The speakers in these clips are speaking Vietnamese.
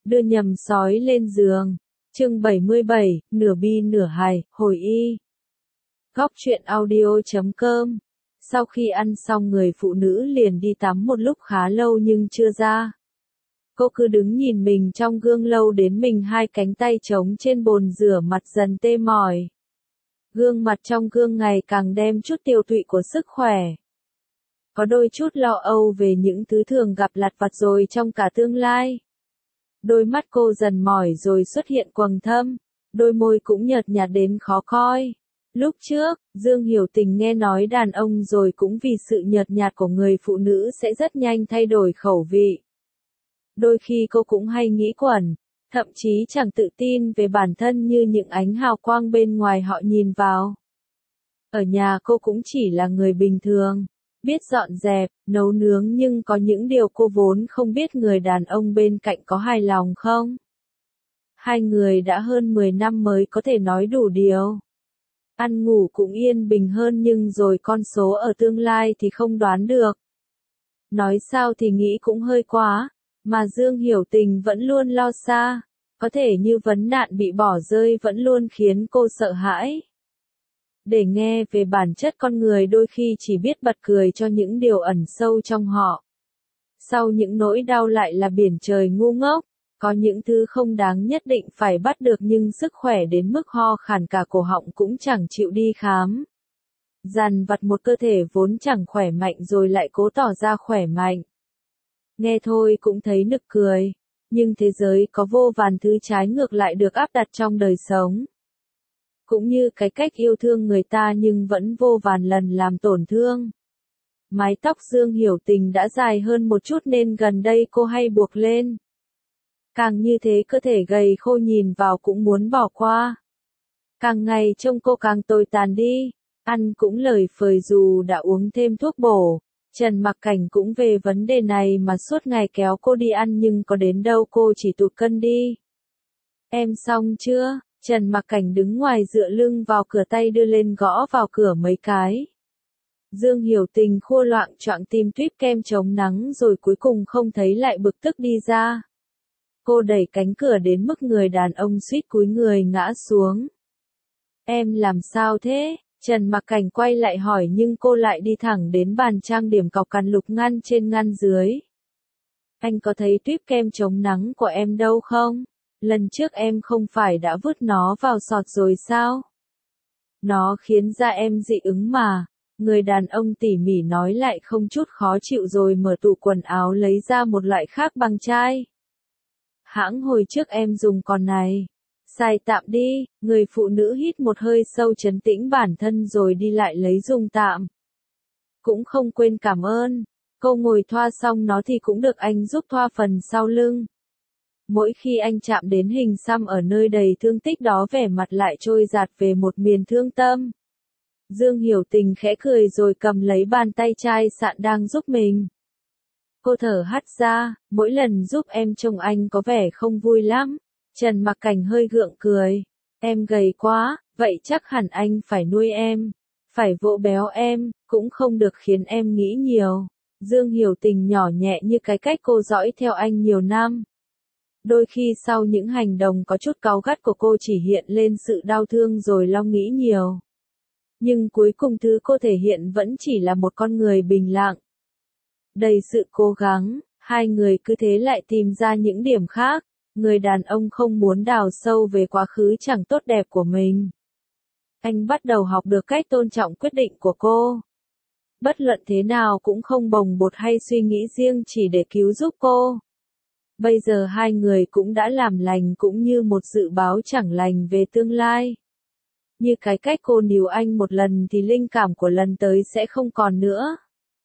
đưa nhầm sói lên giường. Chương 77, nửa bi nửa hài, hồi y. Góc truyện audio.com. Sau khi ăn xong người phụ nữ liền đi tắm một lúc khá lâu nhưng chưa ra. Cô cứ đứng nhìn mình trong gương lâu đến mình hai cánh tay trống trên bồn rửa mặt dần tê mỏi. Gương mặt trong gương ngày càng đem chút tiều tụy của sức khỏe. Có đôi chút lo âu về những thứ thường gặp lặt vặt rồi trong cả tương lai. Đôi mắt cô dần mỏi rồi xuất hiện quầng thâm, đôi môi cũng nhợt nhạt đến khó coi. Lúc trước, Dương Hiểu Tình nghe nói đàn ông rồi cũng vì sự nhợt nhạt của người phụ nữ sẽ rất nhanh thay đổi khẩu vị. Đôi khi cô cũng hay nghĩ quẩn, thậm chí chẳng tự tin về bản thân như những ánh hào quang bên ngoài họ nhìn vào. Ở nhà cô cũng chỉ là người bình thường, biết dọn dẹp, nấu nướng nhưng có những điều cô vốn không biết người đàn ông bên cạnh có hài lòng không. Hai người đã hơn 10 năm mới có thể nói đủ điều. Ăn ngủ cũng yên bình hơn nhưng rồi con số ở tương lai thì không đoán được. Nói sao thì nghĩ cũng hơi quá, mà Dương Hiểu Tình vẫn luôn lo xa, có thể như vấn nạn bị bỏ rơi vẫn luôn khiến cô sợ hãi. Để nghe về bản chất con người đôi khi chỉ biết bật cười cho những điều ẩn sâu trong họ. Sau những nỗi đau lại là biển trời ngu ngốc, có những thứ không đáng nhất định phải bắt được nhưng sức khỏe đến mức ho khàn cả cổ họng cũng chẳng chịu đi khám. Dằn vặt một cơ thể vốn chẳng khỏe mạnh rồi lại cố tỏ ra khỏe mạnh. Nghe thôi cũng thấy nực cười, nhưng thế giới có vô vàn thứ trái ngược lại được áp đặt trong đời sống. Cũng như cái cách yêu thương người ta nhưng vẫn vô vàn lần làm tổn thương. Mái tóc Dương Hiểu Tình đã dài hơn một chút nên gần đây cô hay buộc lên. Càng như thế cơ thể gầy khô nhìn vào cũng muốn bỏ qua. Càng ngày trông cô càng tồi tàn đi, ăn cũng lười phời dù đã uống thêm thuốc bổ. Trần Mặc Cảnh cũng về vấn đề này mà suốt ngày kéo cô đi ăn nhưng có đến đâu cô chỉ tụt cân đi. Em xong chưa? Trần Mặc Cảnh đứng ngoài dựa lưng vào cửa tay đưa lên gõ vào cửa mấy cái. Dương Hiểu Tình khua loạng choạng tìm tuýp kem chống nắng rồi cuối cùng không thấy lại bực tức đi ra. Cô đẩy cánh cửa đến mức người đàn ông suýt cúi người ngã xuống. Em làm sao thế? Trần Mặc Cảnh quay lại hỏi nhưng cô lại đi thẳng đến bàn trang điểm cọc cằn lục ngăn trên ngăn dưới. Anh có thấy tuýp kem chống nắng của em đâu không? Lần trước em không phải đã vứt nó vào sọt rồi sao? Nó khiến da em dị ứng mà. Người đàn ông tỉ mỉ nói lại không chút khó chịu rồi mở tủ quần áo lấy ra một loại khác bằng chai. Hãng hồi trước em dùng con này. Xài tạm đi, người phụ nữ hít một hơi sâu trấn tĩnh bản thân rồi đi lại lấy dùng tạm. Cũng không quên cảm ơn. Cô ngồi thoa xong nó thì cũng được anh giúp thoa phần sau lưng. Mỗi khi anh chạm đến hình xăm ở nơi đầy thương tích đó vẻ mặt lại trôi dạt về một miền thương tâm. Dương Hiểu Tình khẽ cười rồi cầm lấy bàn tay chai sạn đang giúp mình. Cô thở hắt ra, mỗi lần giúp em trông anh có vẻ không vui lắm. Trần Mặc Cảnh hơi gượng cười. Em gầy quá, vậy chắc hẳn anh phải nuôi em. Phải vỗ béo em, cũng không được khiến em nghĩ nhiều. Dương Hiểu Tình nhỏ nhẹ như cái cách cô dõi theo anh nhiều năm. Đôi khi sau những hành động có chút cáu gắt của cô chỉ hiện lên sự đau thương rồi lo nghĩ nhiều. Nhưng cuối cùng thứ cô thể hiện vẫn chỉ là một con người bình lặng. Đầy sự cố gắng, hai người cứ thế lại tìm ra những điểm khác. Người đàn ông không muốn đào sâu về quá khứ chẳng tốt đẹp của mình. Anh bắt đầu học được cách tôn trọng quyết định của cô. Bất luận thế nào cũng không bồng bột hay suy nghĩ riêng chỉ để cứu giúp cô. Bây giờ hai người cũng đã làm lành cũng như một dự báo chẳng lành về tương lai. Như cái cách cô níu anh một lần thì linh cảm của lần tới sẽ không còn nữa.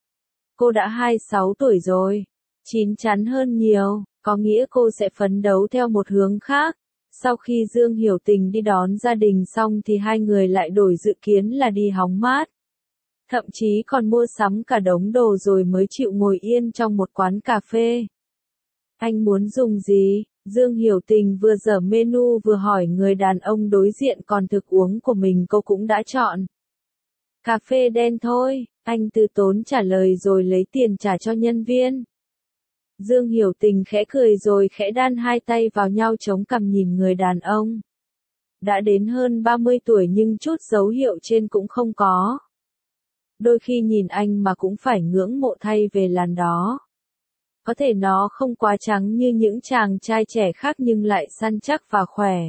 Cô đã 26 tuổi rồi, chín chắn hơn nhiều, có nghĩa cô sẽ phấn đấu theo một hướng khác. Sau khi Dương Hiểu Tình đi đón gia đình xong thì hai người lại đổi dự kiến là đi hóng mát. Thậm chí còn mua sắm cả đống đồ rồi mới chịu ngồi yên trong một quán cà phê. Anh muốn dùng gì? Dương Hiểu Tình vừa dở menu vừa hỏi người đàn ông đối diện còn thực uống của mình cô cũng đã chọn. Cà phê đen thôi, anh từ tốn trả lời rồi lấy tiền trả cho nhân viên. Dương Hiểu Tình khẽ cười rồi khẽ đan hai tay vào nhau chống cằm nhìn người đàn ông. Đã đến hơn 30 tuổi nhưng chút dấu hiệu trên cũng không có. Đôi khi nhìn anh mà cũng phải ngưỡng mộ thay về làn đó. Có thể nó không quá trắng như những chàng trai trẻ khác nhưng lại săn chắc và khỏe.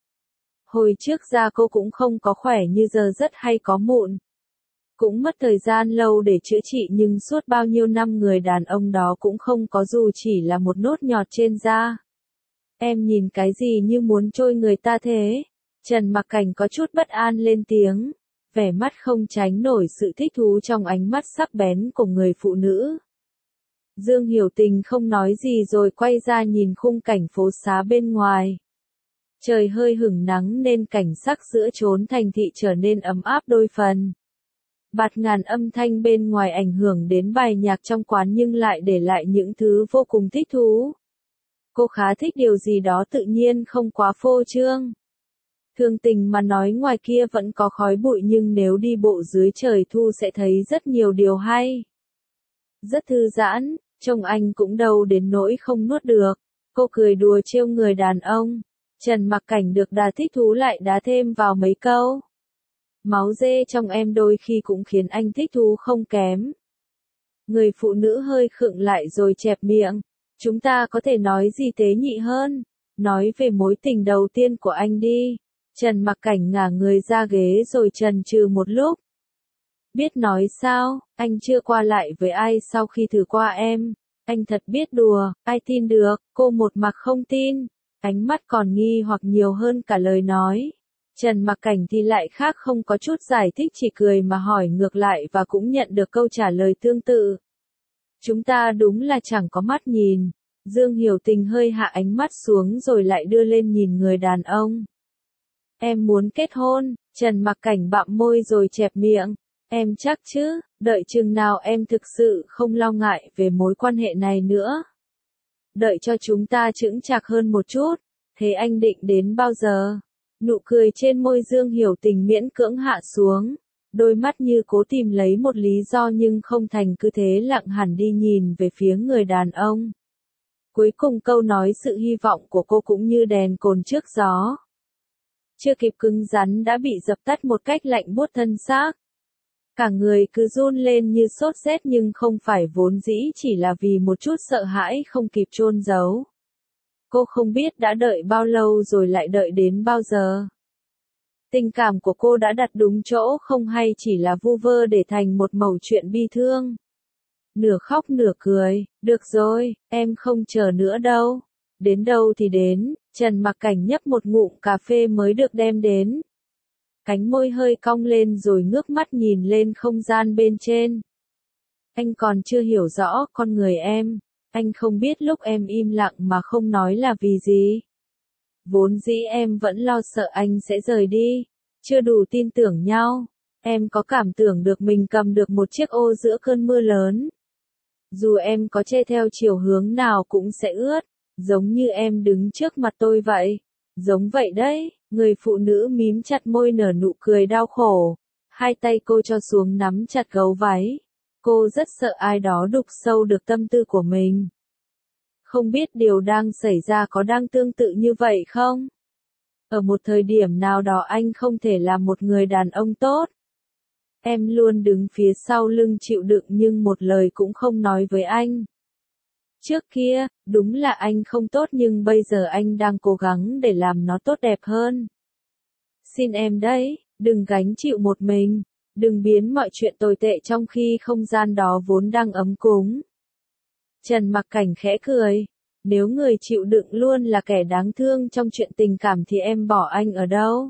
Hồi trước da cô cũng không có khỏe như giờ rất hay có mụn. Cũng mất thời gian lâu để chữa trị nhưng suốt bao nhiêu năm người đàn ông đó cũng không có dù chỉ là một nốt nhọt trên da. Em nhìn cái gì như muốn trôi người ta thế? Trần Mặc Cảnh có chút bất an lên tiếng, vẻ mắt không tránh nổi sự thích thú trong ánh mắt sắc bén của người phụ nữ. Dương Hiểu Tình không nói gì rồi quay ra nhìn khung cảnh phố xá bên ngoài. Trời hơi hửng nắng nên cảnh sắc giữa chốn thành thị trở nên ấm áp đôi phần. Bạt ngàn âm thanh bên ngoài ảnh hưởng đến bài nhạc trong quán nhưng lại để lại những thứ vô cùng thích thú. Cô khá thích điều gì đó tự nhiên không quá phô trương. Thường tình mà nói ngoài kia vẫn có khói bụi nhưng nếu đi bộ dưới trời thu sẽ thấy rất nhiều điều hay. Rất thư giãn, trông anh cũng đâu đến nỗi không nuốt được. Cô cười đùa trêu người đàn ông. Trần Mặc Cảnh được đà thích thú lại đá thêm vào mấy câu. Máu dê trong em đôi khi cũng khiến anh thích thú không kém. Người phụ nữ hơi khựng lại rồi chẹp miệng. Chúng ta có thể nói gì tế nhị hơn? Nói về mối tình đầu tiên của anh đi. Trần Mặc Cảnh ngả người ra ghế rồi chần chừ một lúc. Biết nói sao, anh chưa qua lại với ai sau khi thử qua em. Anh thật biết đùa, ai tin được, cô một mặt không tin. Ánh mắt còn nghi hoặc nhiều hơn cả lời nói. Trần Mặc Cảnh thì lại khác không có chút giải thích chỉ cười mà hỏi ngược lại và cũng nhận được câu trả lời tương tự. Chúng ta đúng là chẳng có mắt nhìn. Dương Hiểu Tình hơi hạ ánh mắt xuống rồi lại đưa lên nhìn người đàn ông. Em muốn kết hôn, Trần Mặc Cảnh bặm môi rồi chẹp miệng. Em chắc chứ, đợi chừng nào em thực sự không lo ngại về mối quan hệ này nữa. Đợi cho chúng ta chững chạc hơn một chút, thế anh định đến bao giờ? Nụ cười trên môi Dương Hiểu Tình miễn cưỡng hạ xuống, đôi mắt như cố tìm lấy một lý do nhưng không thành cứ thế lặng hẳn đi nhìn về phía người đàn ông. Cuối cùng câu nói sự hy vọng của cô cũng như đèn cồn trước gió. Chưa kịp cứng rắn đã bị dập tắt một cách lạnh buốt thân xác. Cả người cứ run lên như sốt rét nhưng không phải vốn dĩ chỉ là vì một chút sợ hãi không kịp chôn giấu. Cô không biết đã đợi bao lâu rồi lại đợi đến bao giờ. Tình cảm của cô đã đặt đúng chỗ không hay chỉ là vu vơ để thành một mẩu chuyện bi thương. Nửa khóc nửa cười, được rồi, em không chờ nữa đâu. Đến đâu thì đến, Trần Mặc Cảnh nhấp một ngụm cà phê mới được đem đến. Cánh môi hơi cong lên rồi ngước mắt nhìn lên không gian bên trên. Anh còn chưa hiểu rõ con người em. Anh không biết lúc em im lặng mà không nói là vì gì. Vốn dĩ em vẫn lo sợ anh sẽ rời đi. Chưa đủ tin tưởng nhau. Em có cảm tưởng được mình cầm được một chiếc ô giữa cơn mưa lớn. Dù em có chê theo chiều hướng nào cũng sẽ ướt. Giống như em đứng trước mặt tôi vậy. Giống vậy đấy. Người phụ nữ mím chặt môi nở nụ cười đau khổ. Hai tay cô cho xuống nắm chặt gấu váy. Cô rất sợ ai đó đục sâu được tâm tư của mình. Không biết điều đang xảy ra có đang tương tự như vậy không? Ở một thời điểm nào đó anh không thể làm một người đàn ông tốt. Em luôn đứng phía sau lưng chịu đựng nhưng một lời cũng không nói với anh. Trước kia, đúng là anh không tốt nhưng bây giờ anh đang cố gắng để làm nó tốt đẹp hơn. Xin em đấy, đừng gánh chịu một mình. Đừng biến mọi chuyện tồi tệ trong khi không gian đó vốn đang ấm cúng. Trần Mặc Cảnh khẽ cười. Nếu người chịu đựng luôn là kẻ đáng thương trong chuyện tình cảm thì em bỏ anh ở đâu?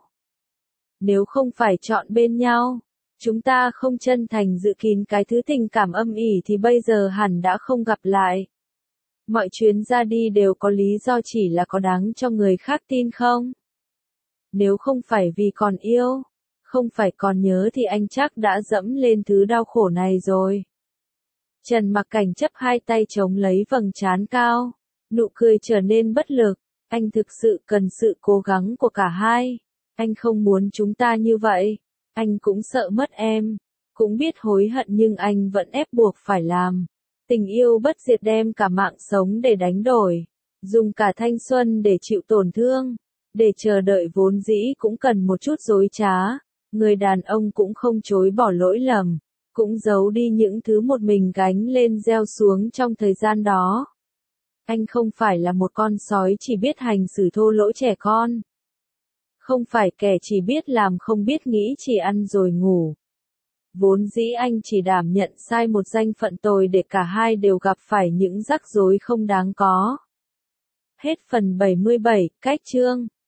Nếu không phải chọn bên nhau, chúng ta không chân thành giữ kín cái thứ tình cảm âm ỉ thì bây giờ hẳn đã không gặp lại. Mọi chuyến ra đi đều có lý do chỉ là có đáng cho người khác tin không? Nếu không phải vì còn yêu, không phải còn nhớ thì anh chắc đã dẫm lên thứ đau khổ này rồi. Trần Mặc Cảnh chấp hai tay chống lấy vầng trán cao, nụ cười trở nên bất lực, anh thực sự cần sự cố gắng của cả hai. Anh không muốn chúng ta như vậy, anh cũng sợ mất em, cũng biết hối hận nhưng anh vẫn ép buộc phải làm. Tình yêu bất diệt đem cả mạng sống để đánh đổi, dùng cả thanh xuân để chịu tổn thương, để chờ đợi vốn dĩ cũng cần một chút dối trá, người đàn ông cũng không chối bỏ lỗi lầm, cũng giấu đi những thứ một mình gánh lên gieo xuống trong thời gian đó. Anh không phải là một con sói chỉ biết hành xử thô lỗ trẻ con. Không phải kẻ chỉ biết làm không biết nghĩ chỉ ăn rồi ngủ. Vốn dĩ anh chỉ đảm nhận sai một danh phận tồi để cả hai đều gặp phải những rắc rối không đáng có. Hết phần 77, cách chương.